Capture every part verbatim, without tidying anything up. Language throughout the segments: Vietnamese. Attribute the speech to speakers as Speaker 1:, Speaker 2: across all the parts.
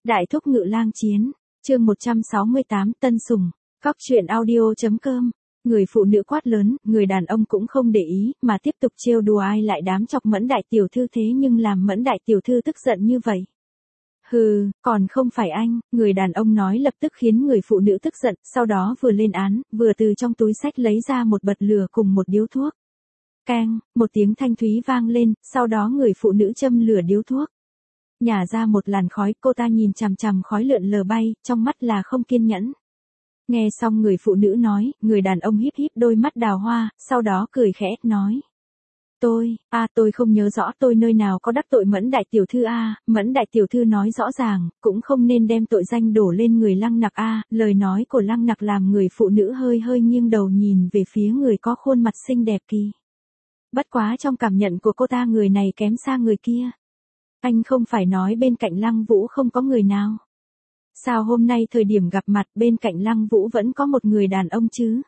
Speaker 1: Đại thúc ngự lang chiến, chương một trăm sáu mươi tám Tân Sủng, Cóc truyện audio.com. Người phụ nữ quát lớn, người đàn ông cũng không để ý, mà tiếp tục trêu đùa ai lại dám chọc Mẫn đại tiểu thư thế nhưng làm Mẫn đại tiểu thư tức giận như vậy. Hừ, còn không phải anh, người đàn ông nói lập tức khiến người phụ nữ tức giận, sau đó vừa lên án, vừa từ trong túi xách lấy ra một bật lửa cùng một điếu thuốc. Keng, một tiếng thanh thúy vang lên, sau đó người phụ nữ châm lửa điếu thuốc. Nhả ra một làn khói, cô ta nhìn chằm chằm khói lượn lờ bay, trong mắt là không kiên nhẫn. Nghe xong người phụ nữ nói, người đàn ông híp híp đôi mắt đào hoa, sau đó cười khẽ, nói. Tôi, a à, tôi không nhớ rõ tôi nơi nào có đắc tội Mẫn đại tiểu thư a à, Mẫn đại tiểu thư nói rõ ràng, cũng không nên đem tội danh đổ lên người Lăng Nặc a à, lời nói của Lăng Nặc làm người phụ nữ hơi hơi nghiêng đầu nhìn về phía người có khuôn mặt xinh đẹp kỳ. Bất quá trong cảm nhận của cô ta người này kém xa người kia. Anh không phải nói bên cạnh Lăng Vũ không có người nào. Sao hôm nay thời điểm gặp mặt bên cạnh Lăng Vũ vẫn có một người đàn ông chứ?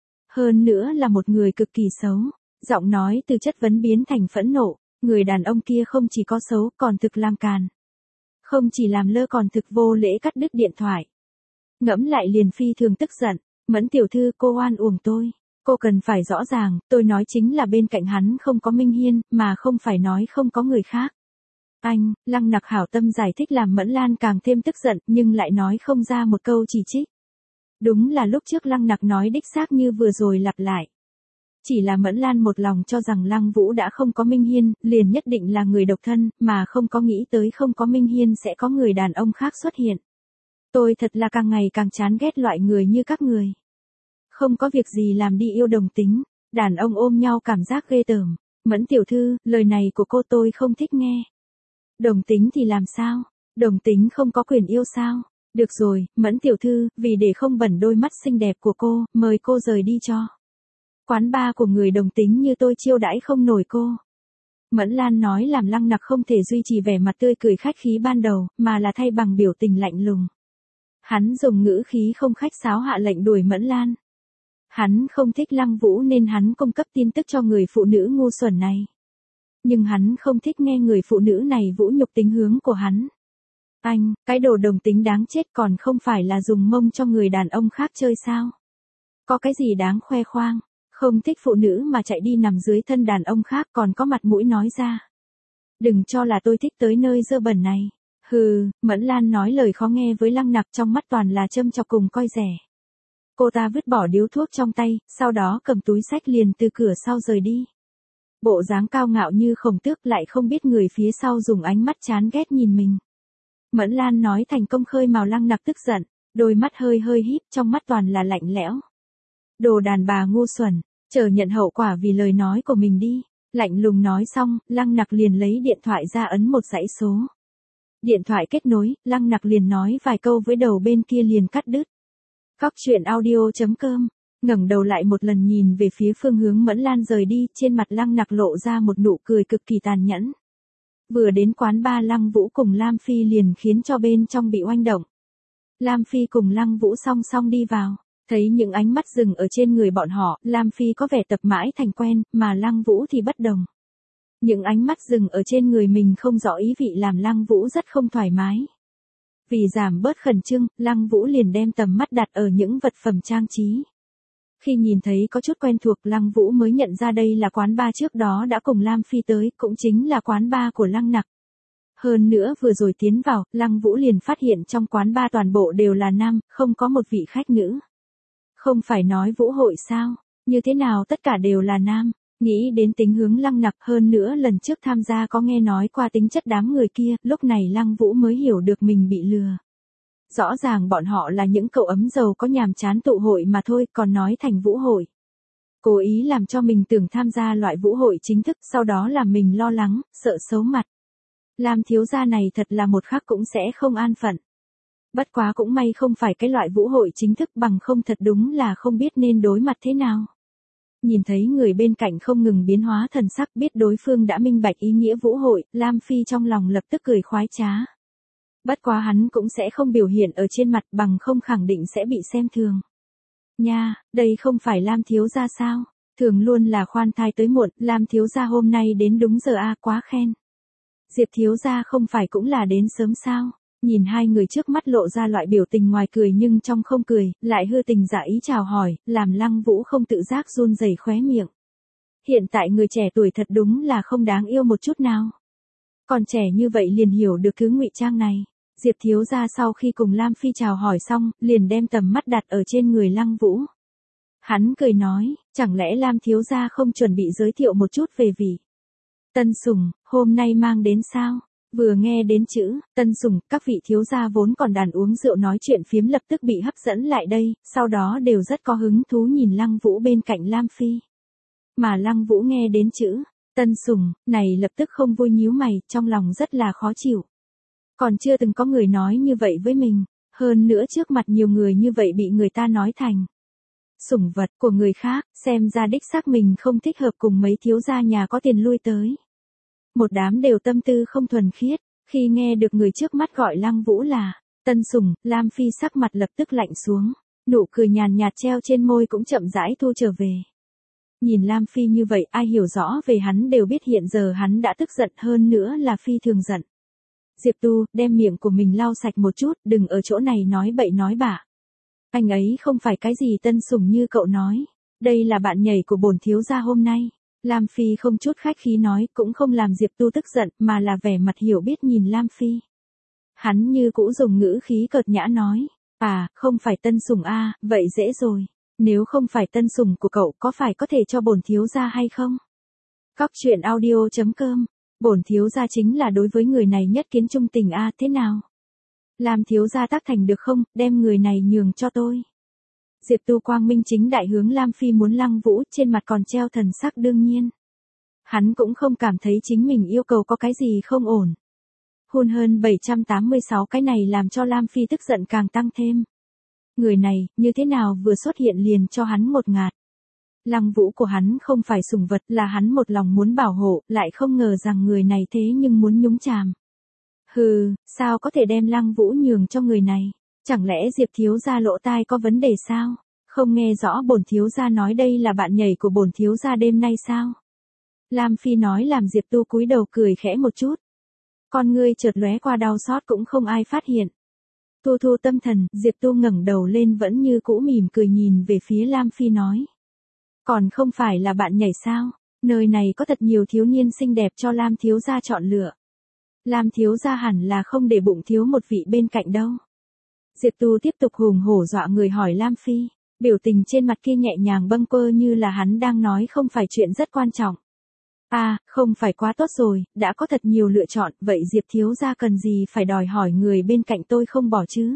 Speaker 1: Hơn nữa là một người cực kỳ xấu. Giọng nói từ chất vấn biến thành phẫn nộ, người đàn ông kia không chỉ có xấu còn thực làm càn. Không chỉ làm lơ còn thực vô lễ cắt đứt điện thoại. Ngẫm lại liền phi thường tức giận, Mẫn tiểu thư cô oan uổng tôi. Cô cần phải rõ ràng, tôi nói chính là bên cạnh hắn không có Minh Hiên, mà không phải nói không có người khác. Anh, Lăng Nặc hảo tâm giải thích làm Mẫn Lan càng thêm tức giận nhưng lại nói không ra một câu chỉ trích. Đúng là lúc trước Lăng Nặc nói đích xác như vừa rồi lặp lại. Chỉ là Mẫn Lan một lòng cho rằng Lăng Vũ đã không có Minh Hiên, liền nhất định là người độc thân, mà không có nghĩ tới không có Minh Hiên sẽ có người đàn ông khác xuất hiện. Tôi thật là càng ngày càng chán ghét loại người như các người. Không có việc gì làm đi yêu đồng tính, đàn ông ôm nhau cảm giác ghê tởm. Mẫn tiểu thư, lời này của cô tôi không thích nghe. Đồng tính thì làm sao? Đồng tính không có quyền yêu sao? Được rồi, Mẫn tiểu thư, vì để không bẩn đôi mắt xinh đẹp của cô, mời cô rời đi cho. Quán bar của người đồng tính như tôi chiêu đãi không nổi cô. Mẫn Lan nói làm Lăng Nặc không thể duy trì vẻ mặt tươi cười khách khí ban đầu, mà là thay bằng biểu tình lạnh lùng. Hắn dùng ngữ khí không khách sáo hạ lệnh đuổi Mẫn Lan. Hắn không thích Lăng Vũ nên hắn cung cấp tin tức cho người phụ nữ ngu xuẩn này. Nhưng hắn không thích nghe người phụ nữ này vũ nhục tính hướng của hắn. Anh, cái đồ đồng tính đáng chết còn không phải là dùng mông cho người đàn ông khác chơi sao? Có cái gì đáng khoe khoang? Không thích phụ nữ mà chạy đi nằm dưới thân đàn ông khác còn có mặt mũi nói ra. Đừng cho là tôi thích tới nơi dơ bẩn này. Hừ, Mẫn Lan nói lời khó nghe với Lăng Nặc trong mắt toàn là châm chọc cùng coi rẻ. Cô ta vứt bỏ điếu thuốc trong tay, sau đó cầm túi xách liền từ cửa sau rời đi. Bộ dáng cao ngạo như khổng tước lại không biết người phía sau dùng ánh mắt chán ghét nhìn mình. Mẫn Lan nói thành công khơi mào Lăng Nặc tức giận, đôi mắt hơi hơi híp trong mắt toàn là lạnh lẽo. Đồ đàn bà ngu xuẩn, chờ nhận hậu quả vì lời nói của mình đi. Lạnh lùng nói xong, Lăng Nặc liền lấy điện thoại ra ấn một dãy số. Điện thoại kết nối, Lăng Nặc liền nói vài câu với đầu bên kia liền cắt đứt. Cóc truyện audio.com, ngẩng đầu lại một lần nhìn về phía phương hướng Mẫn Lan rời đi, trên mặt Lăng Nặc lộ ra một nụ cười cực kỳ tàn nhẫn. Vừa đến quán bar Lăng Vũ cùng Lam Phi liền khiến cho bên trong bị oanh động. Lam Phi cùng Lăng Vũ song song đi vào. Thấy những ánh mắt dừng ở trên người bọn họ, Lam Phi có vẻ tập mãi thành quen, mà Lăng Vũ thì bất đồng. Những ánh mắt dừng ở trên người mình không rõ ý vị làm Lăng Vũ rất không thoải mái. Vì giảm bớt khẩn trương, Lăng Vũ liền đem tầm mắt đặt ở những vật phẩm trang trí. Khi nhìn thấy có chút quen thuộc, Lăng Vũ mới nhận ra đây là quán bar trước đó đã cùng Lam Phi tới, cũng chính là quán bar của Lăng Nặc. Hơn nữa vừa rồi tiến vào, Lăng Vũ liền phát hiện trong quán bar toàn bộ đều là nam, không có một vị khách nữ. Không phải nói vũ hội sao, như thế nào tất cả đều là nam, nghĩ đến tính hướng Lăng Nặc hơn nữa lần trước tham gia có nghe nói qua tính chất đám người kia, lúc này Lăng Vũ mới hiểu được mình bị lừa. Rõ ràng bọn họ là những cậu ấm giàu có nhàm chán tụ hội mà thôi còn nói thành vũ hội. Cố ý làm cho mình tưởng tham gia loại vũ hội chính thức sau đó làm mình lo lắng, sợ xấu mặt. Làm thiếu gia này thật là một khắc cũng sẽ không an phận. Bất quá cũng may không phải cái loại vũ hội chính thức bằng không thật đúng là không biết nên đối mặt thế nào. Nhìn thấy người bên cạnh không ngừng biến hóa thần sắc biết đối phương đã minh bạch ý nghĩa vũ hội, Lam Phi trong lòng lập tức cười khoái trá. Bất quá hắn cũng sẽ không biểu hiện ở trên mặt bằng không khẳng định sẽ bị xem thường. Nha, đây không phải Lam thiếu gia sao? Thường luôn là khoan thai tới muộn, Lam thiếu gia hôm nay đến đúng giờ a à, quá khen. Diệp thiếu gia không phải cũng là đến sớm sao? Nhìn hai người trước mắt lộ ra loại biểu tình ngoài cười nhưng trong không cười, lại hư tình giả ý chào hỏi, làm Lăng Vũ không tự giác run rẩy khóe miệng. Hiện tại người trẻ tuổi thật đúng là không đáng yêu một chút nào. Còn trẻ như vậy liền hiểu được thứ ngụy trang này. Diệp thiếu gia sau khi cùng Lam Phi chào hỏi xong, liền đem tầm mắt đặt ở trên người Lăng Vũ. Hắn cười nói, chẳng lẽ Lam thiếu gia không chuẩn bị giới thiệu một chút về vị tân sủng, hôm nay mang đến sao? Vừa nghe đến chữ, tân sủng, các vị thiếu gia vốn còn đàn uống rượu nói chuyện phiếm lập tức bị hấp dẫn lại đây, sau đó đều rất có hứng thú nhìn Lăng Vũ bên cạnh Lam Phi. Mà Lăng Vũ nghe đến chữ, tân sủng, này lập tức không vui nhíu mày, trong lòng rất là khó chịu. Còn chưa từng có người nói như vậy với mình, hơn nữa trước mặt nhiều người như vậy bị người ta nói thành sủng vật của người khác, xem ra đích xác mình không thích hợp cùng mấy thiếu gia nhà có tiền lui tới. Một đám đều tâm tư không thuần khiết, khi nghe được người trước mắt gọi Lăng Vũ là tân sủng, Lam Phi sắc mặt lập tức lạnh xuống, nụ cười nhàn nhạt treo trên môi cũng chậm rãi thu trở về. Nhìn Lam Phi như vậy, ai hiểu rõ về hắn đều biết hiện giờ hắn đã tức giận, hơn nữa là phi thường giận. Diệp Tu, đem miệng của mình lau sạch một chút, đừng ở chỗ này nói bậy nói bạ. Anh ấy không phải cái gì tân sủng như cậu nói, đây là bạn nhảy của bổn thiếu gia hôm nay. Lam Phi không chút khách khí nói, cũng không làm Diệp Tu tức giận, mà là vẻ mặt hiểu biết nhìn Lam Phi. Hắn như cũ dùng ngữ khí cợt nhã nói, à, không phải tân sủng a, vậy dễ rồi. Nếu không phải tân sủng của cậu có phải có thể cho bổn thiếu gia hay không? Cóc truyện audio chấm com, bổn thiếu gia chính là đối với người này nhất kiến trung tình a, thế nào? Làm thiếu gia tác thành được không, đem người này nhường cho tôi. Diệp Tu quang minh chính đại hướng Lam Phi muốn Lăng Vũ, trên mặt còn treo thần sắc đương nhiên. Hắn cũng không cảm thấy chính mình yêu cầu có cái gì không ổn. Hôn hơn bảy trăm tám mươi sáu cái này làm cho Lam Phi tức giận càng tăng thêm. Người này, như thế nào vừa xuất hiện liền cho hắn một ngạt. Lăng Vũ của hắn không phải sủng vật, là hắn một lòng muốn bảo hộ, lại không ngờ rằng người này thế nhưng muốn nhúng chàm. Hừ, sao có thể đem Lăng Vũ nhường cho người này? Chẳng lẽ Diệp thiếu gia lỗ tai có vấn đề sao? Không nghe rõ bổn thiếu gia nói đây là bạn nhảy của bổn thiếu gia đêm nay sao? Lam Phi nói làm Diệp Tu cúi đầu cười khẽ một chút. Con ngươi chợt lóe qua đau xót cũng không ai phát hiện. Thu thu tâm thần, Diệp Tu ngẩng đầu lên vẫn như cũ mỉm cười nhìn về phía Lam Phi nói. Còn không phải là bạn nhảy sao? Nơi này có thật nhiều thiếu niên xinh đẹp cho Lam thiếu gia chọn lựa. Lam thiếu gia hẳn là không để bụng thiếu một vị bên cạnh đâu. Diệp Tu tiếp tục hùng hổ dọa người hỏi Lam Phi, biểu tình trên mặt kia nhẹ nhàng bâng quơ như là hắn đang nói không phải chuyện rất quan trọng. À, không phải quá tốt rồi, đã có thật nhiều lựa chọn, vậy Diệp thiếu gia cần gì phải đòi hỏi người bên cạnh tôi không bỏ chứ?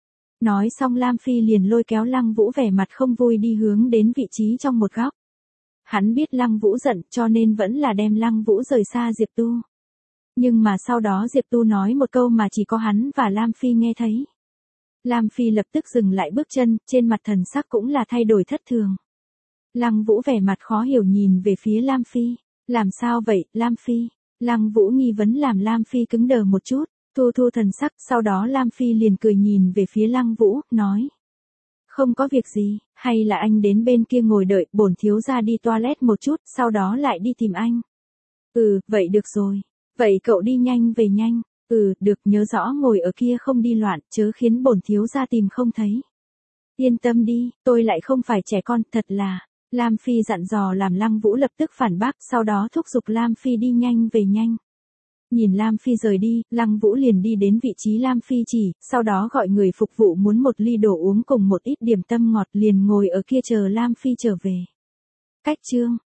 Speaker 1: Nói xong Lam Phi liền lôi kéo Lăng Vũ vẻ mặt không vui đi hướng đến vị trí trong một góc. Hắn biết Lăng Vũ giận cho nên vẫn là đem Lăng Vũ rời xa Diệp Tu. Nhưng mà sau đó Diệp Tu nói một câu mà chỉ có hắn và Lam Phi nghe thấy. Lam Phi lập tức dừng lại bước chân, trên mặt thần sắc cũng là thay đổi thất thường. Lăng Vũ vẻ mặt khó hiểu nhìn về phía Lam Phi. Làm sao vậy, Lam Phi? Lăng Vũ nghi vấn làm Lam Phi cứng đờ một chút, thu thu thần sắc, sau đó Lam Phi liền cười nhìn về phía Lăng Vũ, nói. Không có việc gì, hay là anh đến bên kia ngồi đợi, bổn thiếu gia đi toilet một chút, sau đó lại đi tìm anh. Ừ, vậy được rồi. Vậy cậu đi nhanh về nhanh. Ừ, được, nhớ rõ ngồi ở kia không đi loạn, chớ khiến bổn thiếu gia tìm không thấy. Yên tâm đi, tôi lại không phải trẻ con, thật là. Lam Phi dặn dò làm Lăng Vũ lập tức phản bác, sau đó thúc giục Lam Phi đi nhanh về nhanh. Nhìn Lam Phi rời đi, Lăng Vũ liền đi đến vị trí Lam Phi chỉ, sau đó gọi người phục vụ muốn một ly đồ uống cùng một ít điểm tâm ngọt liền ngồi ở kia chờ Lam Phi trở về. Cách chương